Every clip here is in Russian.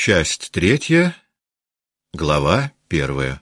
Часть 3, глава 1.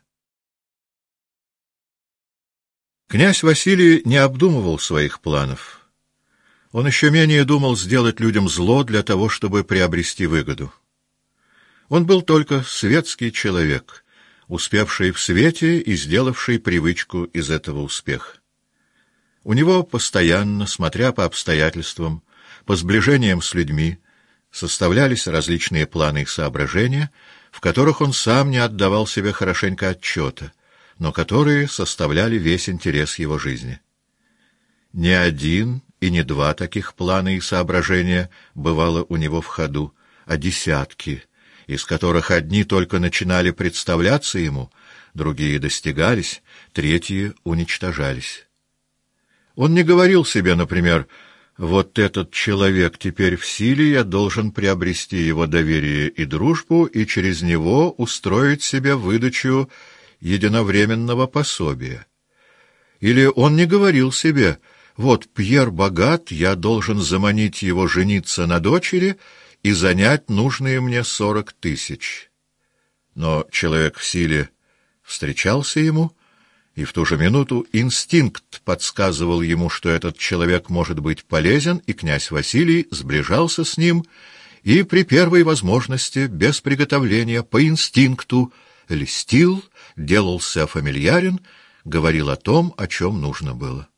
Князь Василий не обдумывал своих планов. Он еще менее думал сделать людям зло для того, чтобы приобрести выгоду. Он был только светский человек, успевший в свете и сделавший привычку из этого успеха. У него постоянно, смотря по обстоятельствам, по сближениям с людьми, составлялись различные планы и соображения, в которых он сам не отдавал себе хорошенько отчета, но которые составляли весь интерес его жизни. Не один и не два таких плана и соображения бывало у него в ходу, а десятки, из которых одни только начинали представляться ему, другие достигались, третьи уничтожались. Он не говорил себе, например, «Вот этот человек теперь в силе, я должен приобрести его доверие и дружбу и через него устроить себе выдачу единовременного пособия». Или он не говорил себе «Вот Пьер богат, я должен заманить его жениться на дочери и занять нужные мне 40 000». Но человек в силе встречался ему, и в ту же минуту инстинкт подсказывал ему, что этот человек может быть полезен, и князь Василий сближался с ним и при первой возможности, без приготовления, по инстинкту, льстил, делался фамильярен, говорил о том, о чем нужно было.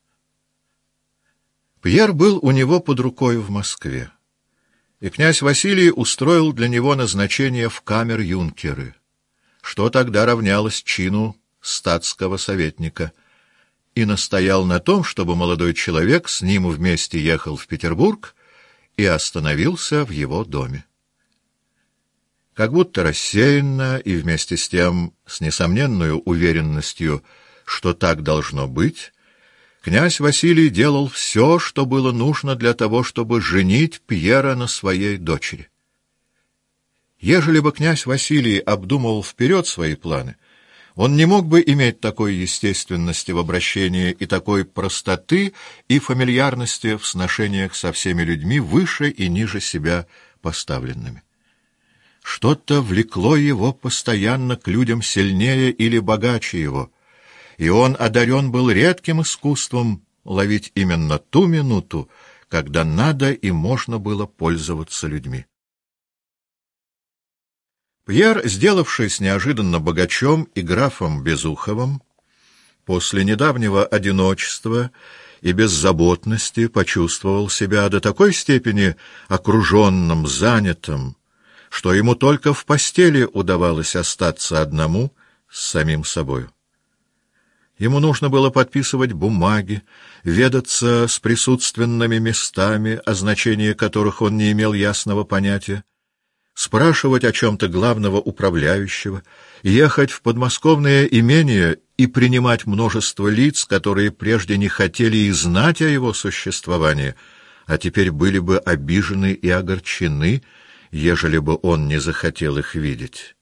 Пьер был у него под рукой в Москве, и князь Василий устроил для него назначение в камер-юнкеры, что тогда равнялось чину статского советника, и настоял на том, чтобы молодой человек с ним вместе ехал в Петербург и остановился в его доме. Как будто рассеянно и вместе с тем с несомненной уверенностью, что так должно быть, князь Василий делал все, что было нужно для того, чтобы женить Пьера на своей дочери. Ежели бы князь Василий обдумывал вперед свои планы, он не мог бы иметь такой естественности в обращении и такой простоты и фамильярности в сношениях со всеми людьми, выше и ниже себя поставленными. Что-то влекло его постоянно к людям сильнее или богаче его, и он одарен был редким искусством ловить именно ту минуту, когда надо и можно было пользоваться людьми. Пьер, сделавшись неожиданно богачом и графом Безуховым, после недавнего одиночества и беззаботности почувствовал себя до такой степени окруженным, занятым, что ему только в постели удавалось остаться одному с самим собою. Ему нужно было подписывать бумаги, ведаться с присутственными местами, о значении которых он не имел ясного понятия, спрашивать о чем-то главного управляющего, ехать в подмосковное имение и принимать множество лиц, которые прежде не хотели и знать о его существовании, а теперь были бы обижены и огорчены, ежели бы он не захотел их видеть.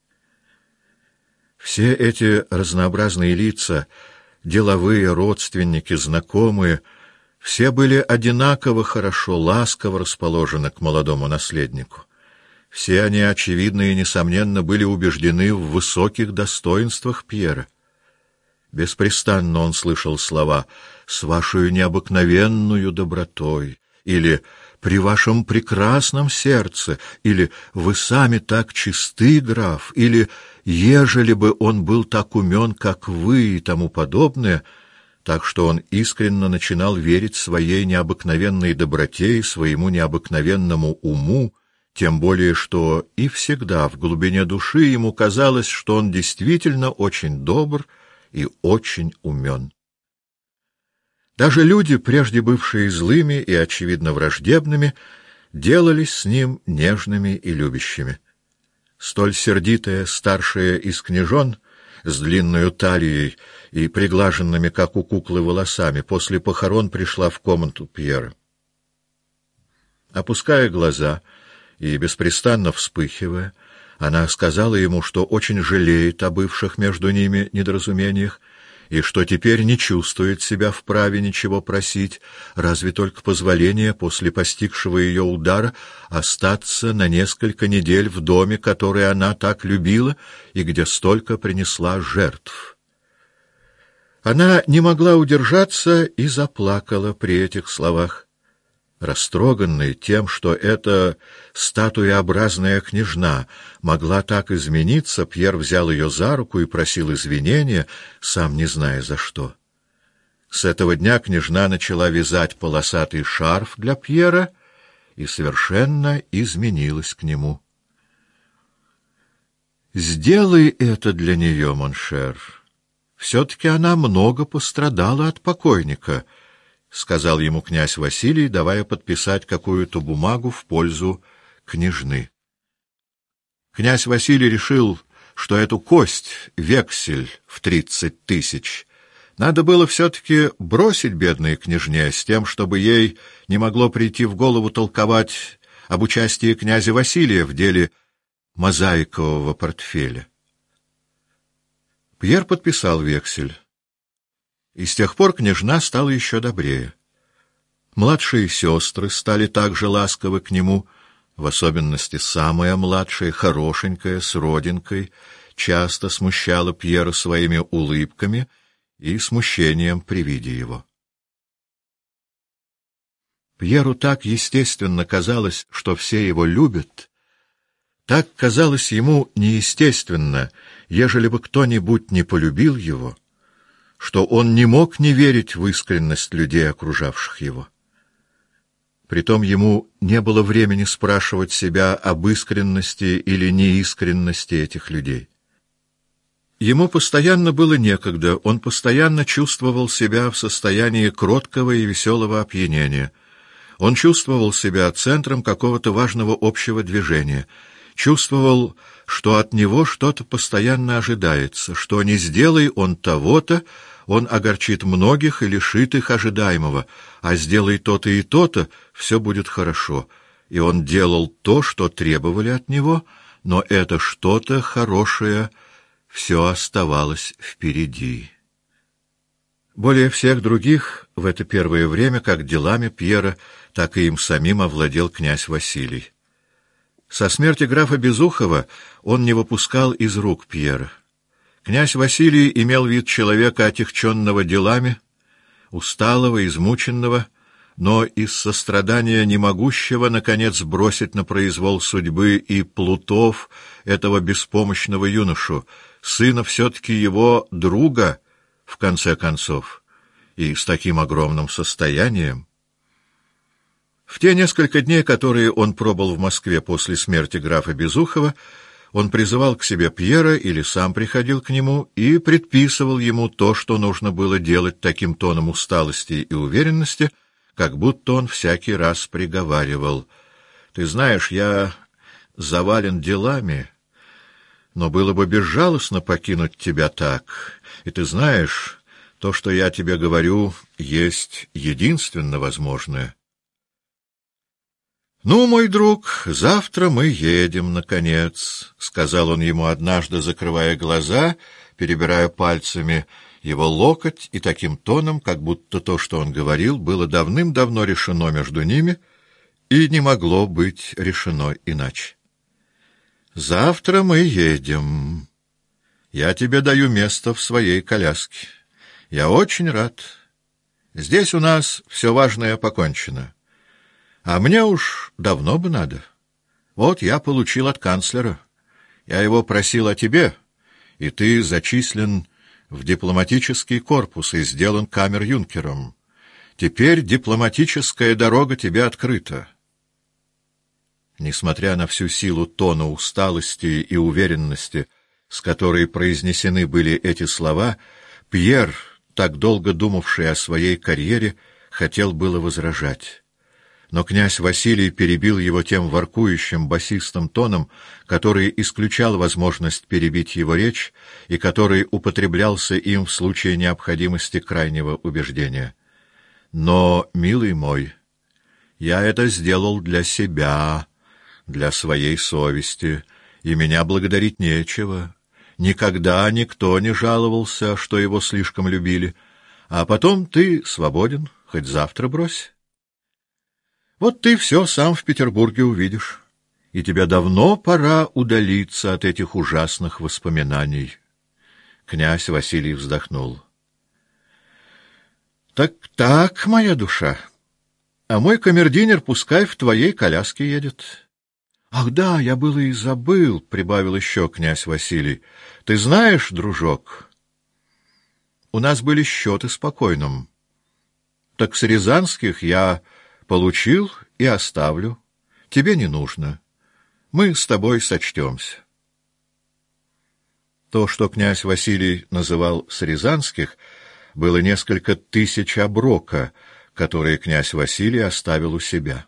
Все эти разнообразные лица, деловые, родственники, знакомые, все были одинаково хорошо, ласково расположены к молодому наследнику. Все они, очевидно и несомненно, были убеждены в высоких достоинствах Пьера. Беспрестанно он слышал слова «с вашей необыкновенную добротой» или «при вашем прекрасном сердце» или «вы сами так чисты, граф» или «ежели бы он был так умен, как вы» и тому подобное, так что он искренне начинал верить своей необыкновенной доброте и своему необыкновенному уму, тем более что и всегда в глубине души ему казалось, что он действительно очень добр и очень умен. Даже люди, прежде бывшие злыми и, очевидно, враждебными, делались с ним нежными и любящими. Столь сердитая старшая из княжон с длинной талией и приглаженными, как у куклы, волосами, после похорон пришла в комнату Пьера. Опуская глаза и беспрестанно вспыхивая, она сказала ему, что очень жалеет о бывших между ними недоразумениях и что теперь не чувствует себя вправе ничего просить, разве только позволение после постигшего ее удара остаться на несколько недель в доме, который она так любила и где столько принесла жертв. Она не могла удержаться и заплакала при этих словах. Растроганный тем, что эта статуеобразная княжна могла так измениться, Пьер взял ее за руку и просил извинения, сам не зная за что. С этого дня княжна начала вязать полосатый шарф для Пьера и совершенно изменилась к нему. «Сделай это для нее, моншер. Все-таки она много пострадала от покойника», — сказал ему князь Василий, давая подписать какую-то бумагу в пользу княжны. Князь Василий решил, что эту кость, вексель в 30 000, надо было все-таки бросить бедной княжне с тем, чтобы ей не могло прийти в голову толковать об участии князя Василия в деле мозаикового портфеля. Пьер подписал вексель. И с тех пор княжна стала еще добрее. Младшие сестры стали также ласковы к нему, в особенности самая младшая, хорошенькая, с родинкой, часто смущала Пьера своими улыбками и смущением при виде его. Пьеру так естественно казалось, что все его любят, так казалось ему неестественно, ежели бы кто-нибудь не полюбил его, что он не мог не верить в искренность людей, окружавших его. Притом ему не было времени спрашивать себя об искренности или неискренности этих людей. Ему постоянно было некогда, он постоянно чувствовал себя в состоянии кроткого и веселого опьянения. Он чувствовал себя центром какого-то важного общего движения, чувствовал, что от него что-то постоянно ожидается, что не сделай он того-то, он огорчит многих и лишит их ожидаемого, а сделай то-то и то-то, все будет хорошо. И он делал то, что требовали от него, но это что-то хорошее все оставалось впереди. Более всех других в это первое время, как делами Пьера, так и им самим овладел князь Василий. Со смерти графа Безухова он не выпускал из рук Пьера. Князь Василий имел вид человека, отягченного делами, усталого, измученного, но из сострадания не могущего, наконец, бросить на произвол судьбы и плутов этого беспомощного юношу, сына все-таки его друга, в конце концов, и с таким огромным состоянием. В те несколько дней, которые он пробыл в Москве после смерти графа Безухова, он призывал к себе Пьера или сам приходил к нему и предписывал ему то, что нужно было делать таким тоном усталости и уверенности, как будто он всякий раз приговаривал: «Ты знаешь, я завален делами, но было бы безжалостно покинуть тебя так, и ты знаешь, то, что я тебе говорю, есть единственно возможное». «Ну, мой друг, завтра мы едем, наконец», — сказал он ему однажды, закрывая глаза, перебирая пальцами его локоть и таким тоном, как будто то, что он говорил, было давным-давно решено между ними и не могло быть решено иначе. «Завтра мы едем. Я тебе даю место в своей коляске. Я очень рад. Здесь у нас все важное покончено. А мне уж давно бы надо. Вот я получил от канцлера. Я его просил о тебе, и ты зачислен в дипломатический корпус и сделан камер-юнкером. Теперь дипломатическая дорога тебе открыта». Несмотря на всю силу тона усталости и уверенности, с которой произнесены были эти слова, Пьер, так долго думавший о своей карьере, хотел было возражать. Но князь Василий перебил его тем воркующим басистым тоном, который исключал возможность перебить его речь и который употреблялся им в случае необходимости крайнего убеждения. «Но, милый мой, я это сделал для себя, для своей совести, и меня благодарить нечего. Никогда никто не жаловался, что его слишком любили. А потом ты свободен, хоть завтра брось. Вот ты все сам в Петербурге увидишь, и тебе давно пора удалиться от этих ужасных воспоминаний. Князь Василий вздохнул. Так, моя душа, а мой камердинер пускай в твоей коляске едет. Ах да, я было и забыл, — прибавил еще князь Василий. Ты знаешь, дружок, у нас были счеты с покойным. Так с рязанских я получил и оставлю. Тебе не нужно. Мы с тобой сочтемся. То, что князь Василий называл с рязанских, было несколько тысяч оброка, которые князь Василий оставил у себя.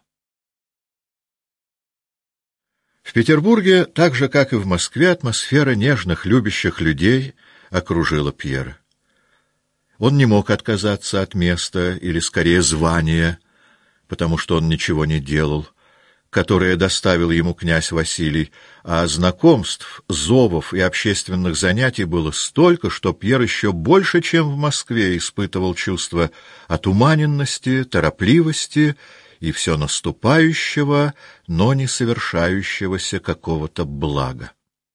В Петербурге, так же, как и в Москве, атмосфера нежных, любящих людей окружила Пьера. Он не мог отказаться от места, или, скорее, звания, потому что он ничего не делал, которое доставил ему князь Василий, а знакомств, зовов и общественных занятий было столько, что Пьер еще больше, чем в Москве, испытывал чувство отуманенности, торопливости и все наступающего, но не совершающегося какого-то блага.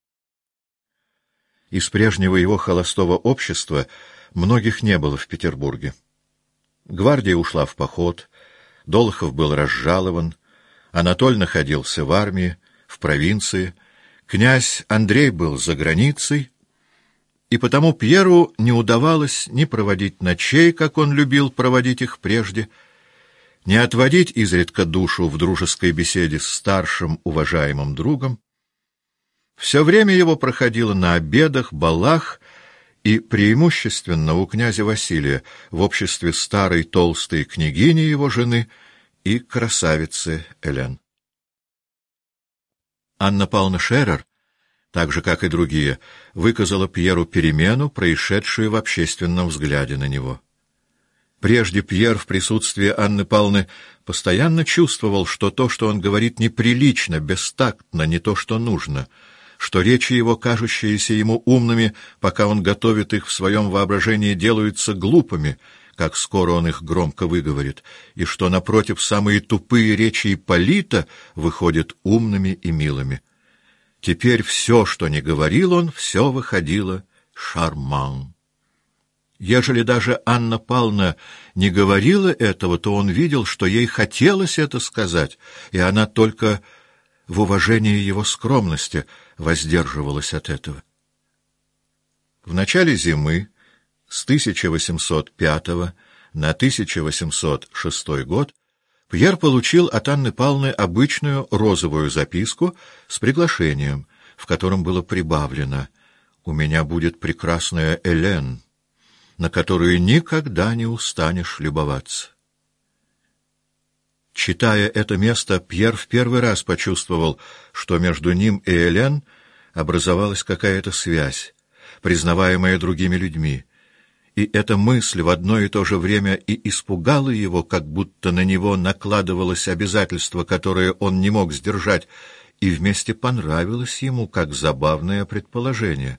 Из прежнего его холостого общества многих не было в Петербурге. Гвардия ушла в поход, Долохов был разжалован, Анатоль находился в армии, в провинции, князь Андрей был за границей, и потому Пьеру не удавалось ни проводить ночей, как он любил проводить их прежде, не отводить изредка душу в дружеской беседе с старшим уважаемым другом. Все время его проходило на обедах, балах и преимущественно у князя Василия в обществе старой толстой княгини его жены и красавицы Элен. Анна Павловна Шерер, так же, как и другие, выказала Пьеру перемену, происшедшую в общественном взгляде на него. Прежде Пьер в присутствии Анны Павловны постоянно чувствовал, что то, что он говорит, неприлично, бестактно, не то, что нужно, что речи его, кажущиеся ему умными, пока он готовит их в своем воображении, делаются глупыми, как скоро он их громко выговорит, и что, напротив, самые тупые речи Ипполита выходят умными и милыми. Теперь все, что не говорил он, все выходило шарман. Ежели даже Анна Павловна не говорила этого, то он видел, что ей хотелось это сказать, и она только в уважении его скромности воздерживалась от этого. В начале зимы с 1805 на 1806 год Пьер получил от Анны Павловны обычную розовую записку с приглашением, в котором было прибавлено: «У меня будет прекрасная Элен, на которую никогда не устанешь любоваться». Читая это место, Пьер в первый раз почувствовал, что между ним и Элен образовалась какая-то связь, признаваемая другими людьми, и эта мысль в одно и то же время и испугала его, как будто на него накладывалось обязательство, которое он не мог сдержать, и вместе понравилось ему, как забавное предположение.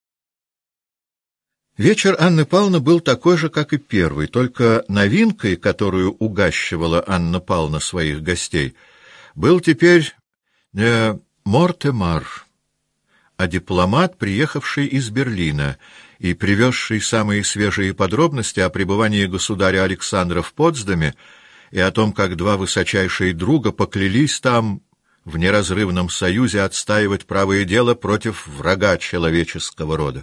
Вечер Анны Павловны был такой же, как и первый, только новинкой, которую угощивала Анна Павловна своих гостей, был теперь не Мортемар, а дипломат, приехавший из Берлина и привезший самые свежие подробности о пребывании государя Александра в Потсдаме и о том, как два высочайшие друга поклялись там в неразрывном союзе отстаивать правое дело против врага человеческого рода.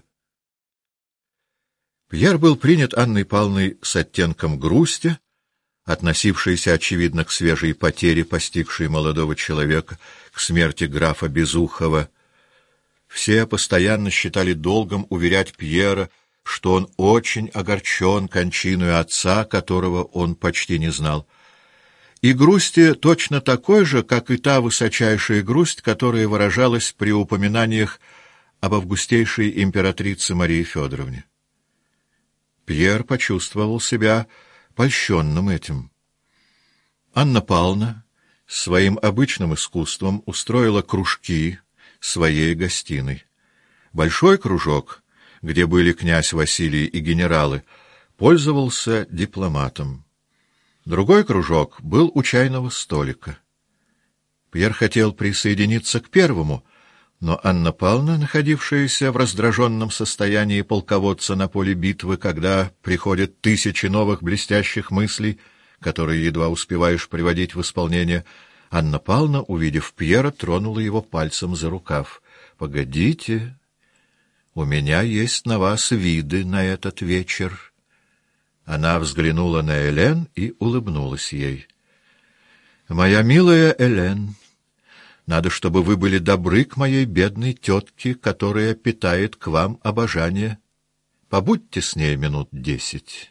Пьер был принят Анной Павловной с оттенком грусти, относившейся, очевидно, к свежей потере, постигшей молодого человека, к смерти графа Безухова. Все постоянно считали долгом уверять Пьера, что он очень огорчен кончиной отца, которого он почти не знал. И грусти точно такой же, как и та высочайшая грусть, которая выражалась при упоминаниях об августейшей императрице Марии Федоровне. Пьер почувствовал себя польщенным этим. Анна Павловна своим обычным искусством устроила кружки своей гостиной. Большой кружок, где были князь Василий и генералы, пользовался дипломатом. Другой кружок был у чайного столика. Пьер хотел присоединиться к первому, но Анна Павловна, находившаяся в раздраженном состоянии полководца на поле битвы, когда приходят тысячи новых блестящих мыслей, которые едва успеваешь приводить в исполнение, Анна Павловна, увидев Пьера, тронула его пальцем за рукав. — Погодите, у меня есть на вас виды на этот вечер. Она взглянула на Элен и улыбнулась ей. — Моя милая Элен, надо, чтобы вы были добры к моей бедной тетке, которая питает к вам обожание. Побудьте с ней минут 10.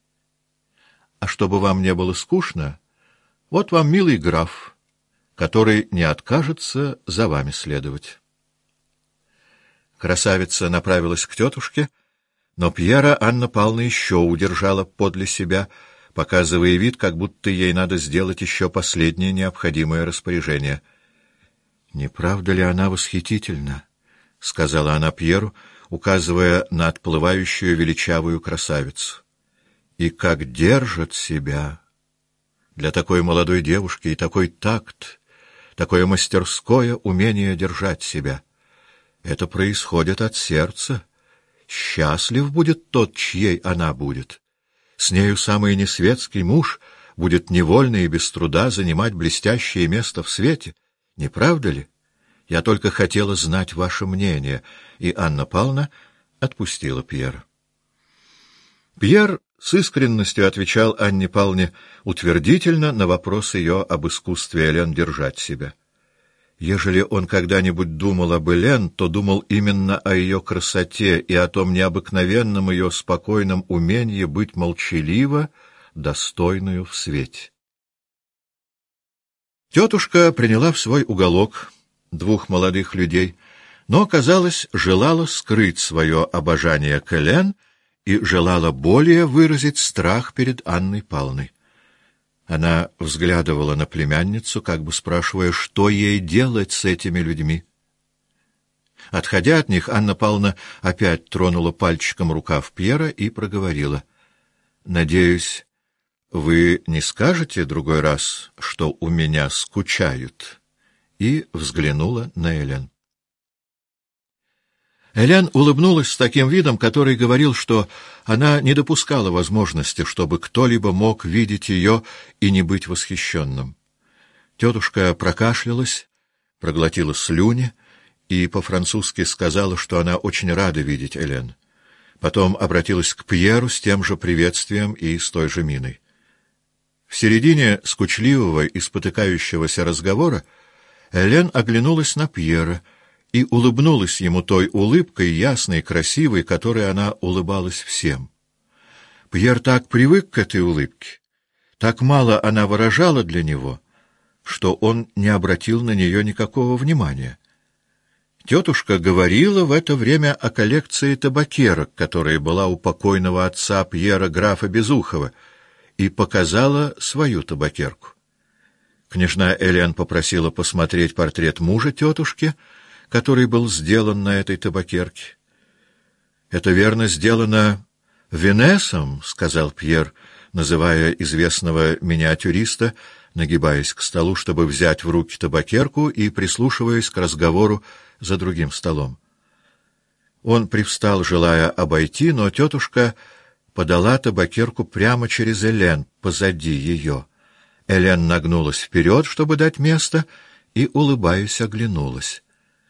А чтобы вам не было скучно, вот вам милый граф, который не откажется за вами следовать. Красавица направилась к тетушке, но Пьера Анна Павловна еще удержала подле себя, показывая вид, как будто ей надо сделать еще последнее необходимое распоряжение. — Не правда ли она восхитительна? — сказала она Пьеру, указывая на отплывающую величавую красавицу. — И как держит себя! Для такой молодой девушки и такой такт, такое мастерское умение держать себя. Это происходит от сердца. Счастлив будет тот, чьей она будет. С нею самый несветский муж будет невольно и без труда занимать блестящее место в свете. Не правда ли? Я только хотела знать ваше мнение. И Анна Павловна отпустила Пьера. Пьер с искренностью отвечал Анне Павловне утвердительно на вопрос ее об искусстве Элен держать себя. Ежели он когда-нибудь думал об Элен, то думал именно о ее красоте и о том необыкновенном ее спокойном умении быть молчаливо, достойную в свете. Тетушка приняла в свой уголок двух молодых людей, но, казалось, желала скрыть свое обожание к Элен и желала более выразить страх перед Анной Павловной. Она взглядывала на племянницу, как бы спрашивая, что ей делать с этими людьми. Отходя от них, Анна Павловна опять тронула пальчиком рукав Пьера и проговорила: — Надеюсь, вы не скажете другой раз, что у меня скучают? И взглянула на Элен. Элен улыбнулась с таким видом, который говорил, что она не допускала возможности, чтобы кто-либо мог видеть ее и не быть восхищенным. Тетушка прокашлялась, проглотила слюни и по-французски сказала, что она очень рада видеть Элен. Потом обратилась к Пьеру с тем же приветствием и с той же миной. В середине скучливого и спотыкающегося разговора Элен оглянулась на Пьера и улыбнулась ему той улыбкой, ясной и красивой, которой она улыбалась всем. Пьер так привык к этой улыбке, так мало она выражала для него, что он не обратил на нее никакого внимания. Тетушка говорила в это время о коллекции табакерок, которая была у покойного отца Пьера графа Безухова, и показала свою табакерку. Княжна Элен попросила посмотреть портрет мужа тетушки, который был сделан на этой табакерке. — Это верно сделано Венесом, — сказал Пьер, называя известного миниатюриста, нагибаясь к столу, чтобы взять в руки табакерку и прислушиваясь к разговору за другим столом. Он привстал, желая обойти, но тетушка подала табакерку прямо через Элен, позади ее. Элен нагнулась вперед, чтобы дать место, и, улыбаясь, оглянулась.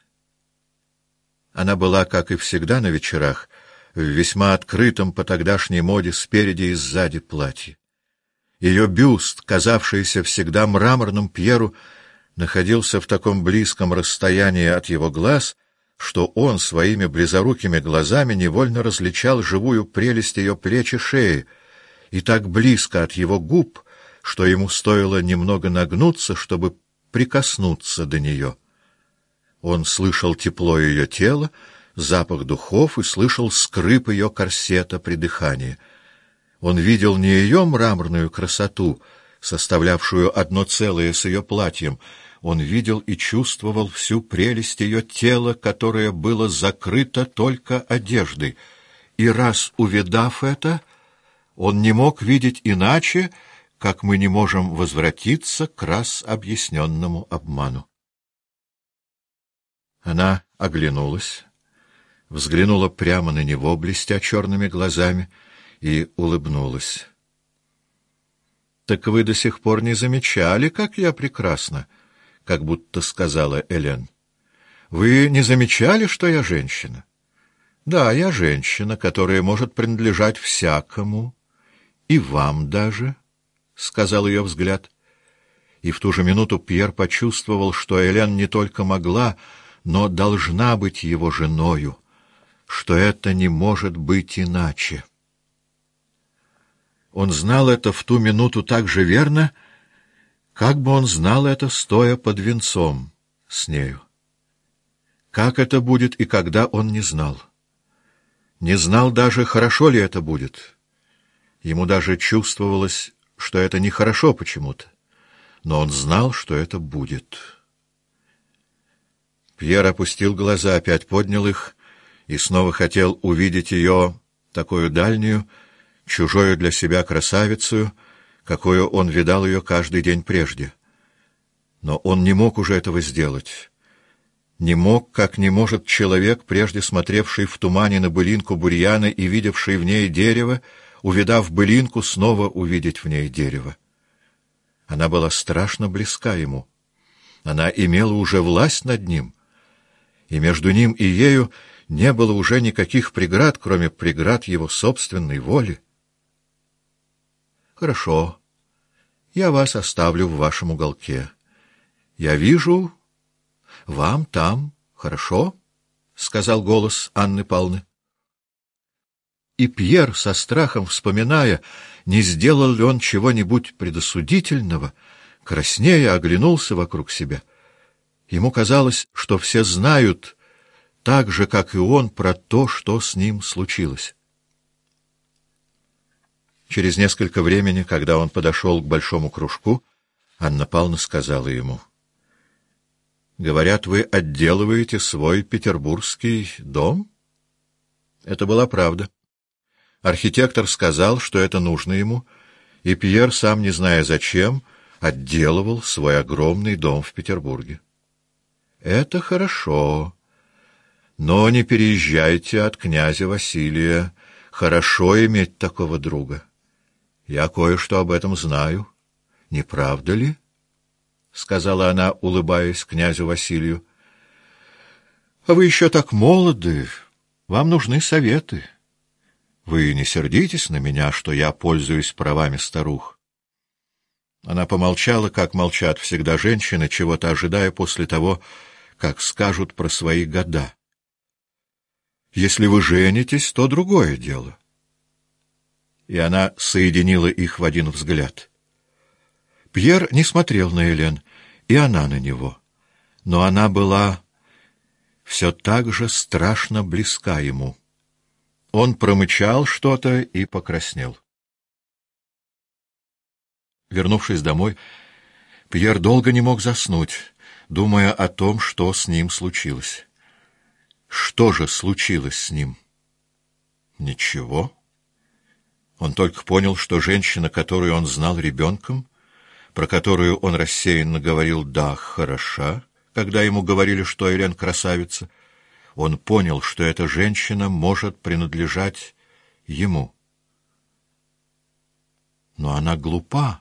Она была, как и всегда на вечерах, в весьма открытом по тогдашней моде спереди и сзади платье. Ее бюст, казавшийся всегда мраморным Пьеру, находился в таком близком расстоянии от его глаз, что он своими близорукими глазами невольно различал живую прелесть ее плеч и шеи, и так близко от его губ, что ему стоило немного нагнуться, чтобы прикоснуться до нее. Он слышал тепло ее тела, запах духов и слышал скрип ее корсета при дыхании. Он видел не ее мраморную красоту, составлявшую одно целое с ее платьем, Он видел и чувствовал всю прелесть ее тела, которое было закрыто только одеждой, и раз увидав это, он не мог видеть иначе, как мы не можем возвратиться к раз объясненному обману. Она оглянулась, взглянула прямо на него, блестя черными глазами, и улыбнулась. — Так вы до сих пор не замечали, как я прекрасна? — как будто сказала Элен. — Вы не замечали, что я женщина? — Да, я женщина, которая может принадлежать всякому, и вам даже, — сказал ее взгляд. И в ту же минуту Пьер почувствовал, что Элен не только могла, но должна быть его женою, что это не может быть иначе. Он знал это в ту минуту так же верно, как бы он знал это, стоя под венцом с нею. Как это будет и когда, он не знал. Не знал даже, хорошо ли это будет. Ему даже чувствовалось, что это нехорошо почему-то, но он знал, что это будет. Пьер опустил глаза, опять поднял их и снова хотел увидеть ее, такую дальнюю, чужою для себя красавицу, какую он видал ее каждый день прежде. Но он не мог уже этого сделать. Не мог, как не может человек, прежде смотревший в тумане на былинку бурьяна и видевший в ней дерево, увидав былинку, снова увидеть в ней дерево. Она была страшно близка ему. Она имела уже власть над ним, и между ним и ею не было уже никаких преград, кроме преград его собственной воли. «Хорошо, я вас оставлю в вашем уголке. Я вижу, вам там хорошо?» — сказал голос Анны Павловны. И Пьер, со страхом вспоминая, не сделал ли он чего-нибудь предосудительного, краснея оглянулся вокруг себя. Ему казалось, что все знают так же, как и он, про то, что с ним случилось. Через несколько времени, когда он подошел к большому кружку, Анна Павловна сказала ему: «Говорят, вы отделываете свой петербургский дом?» Это была правда. Архитектор сказал, что это нужно ему, и Пьер, сам не зная зачем, отделывал свой огромный дом в Петербурге. «Это хорошо. Но не переезжайте от князя Василия. Хорошо иметь такого друга. Я кое-что об этом знаю. Не правда ли?» — сказала она, улыбаясь князю Василию. — А вы еще так молоды. Вам нужны советы. Вы не сердитесь на меня, что я пользуюсь правами старух? Она помолчала, как молчат всегда женщины, чего-то ожидая после того, как скажут про свои года. Если вы женитесь, то другое дело. И она соединила их в один взгляд. Пьер не смотрел на Элен, и она на него, но она была все так же страшно близка ему. Он промычал что-то и покраснел. Вернувшись домой, Пьер долго не мог заснуть, думая о том, что с ним случилось. Что же случилось с ним? Ничего. Он только понял, что женщина, которую он знал ребенком, про которую он рассеянно говорил «да, хороша», когда ему говорили, что Элен красавица, он понял, что эта женщина может принадлежать ему. Но она глупа.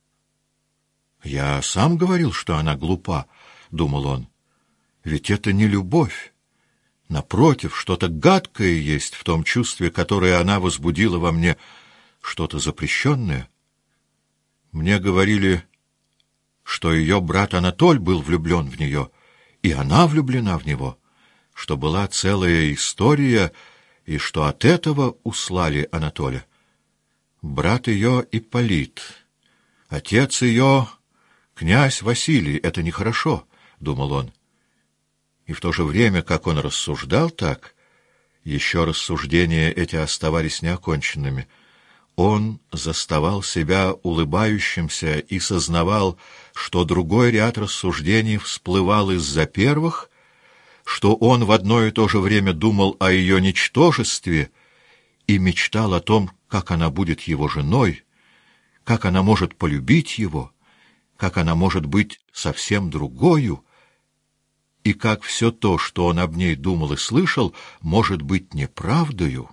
«Я сам говорил, что она глупа», — думал он. «Ведь это не любовь. Напротив, что-то гадкое есть в том чувстве, которое она возбудила во мне, что-то запрещенное. Мне говорили, что ее брат Анатоль был влюблен в нее, и она влюблена в него, что была целая история, и что от этого услали Анатоля. Брат ее Ипполит, отец ее князь Василий, это нехорошо», — думал он. И в то же время, как он рассуждал так, еще рассуждения эти оставались неоконченными. Он заставал себя улыбающимся и сознавал, что другой ряд рассуждений всплывал из-за первых, что он в одно и то же время думал о ее ничтожестве и мечтал о том, как она будет его женой, как она может полюбить его, как она может быть совсем другою, и как все то, что он об ней думал и слышал, может быть неправдою.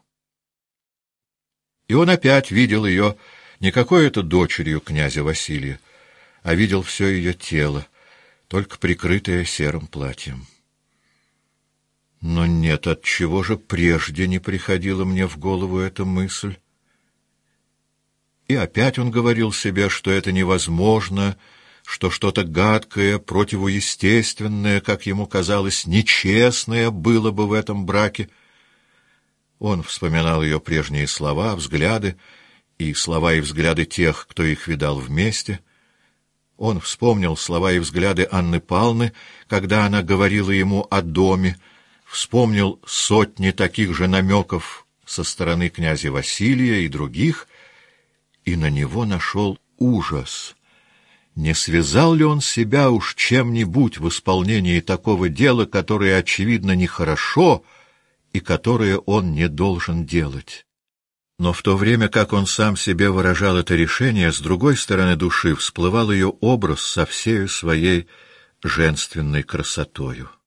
И он опять видел ее не какой-то дочерью князя Василия, а видел все ее тело, только прикрытое серым платьем. Но нет, отчего же прежде не приходила мне в голову эта мысль? И опять он говорил себе, что это невозможно, что что-то гадкое, противоестественное, как ему казалось, нечестное было бы в этом браке. Он вспоминал ее прежние слова, взгляды, и слова и взгляды тех, кто их видал вместе. Он вспомнил слова и взгляды Анны Павловны, когда она говорила ему о доме, вспомнил сотни таких же намеков со стороны князя Василия и других, и на него нашел ужас. Не связал ли он себя уж чем-нибудь в исполнении такого дела, которое, очевидно, нехорошо, и которое он не должен делать? Но в то время, как он сам себе выражал это решение, с другой стороны души всплывал ее образ со всею своей женственной красотою.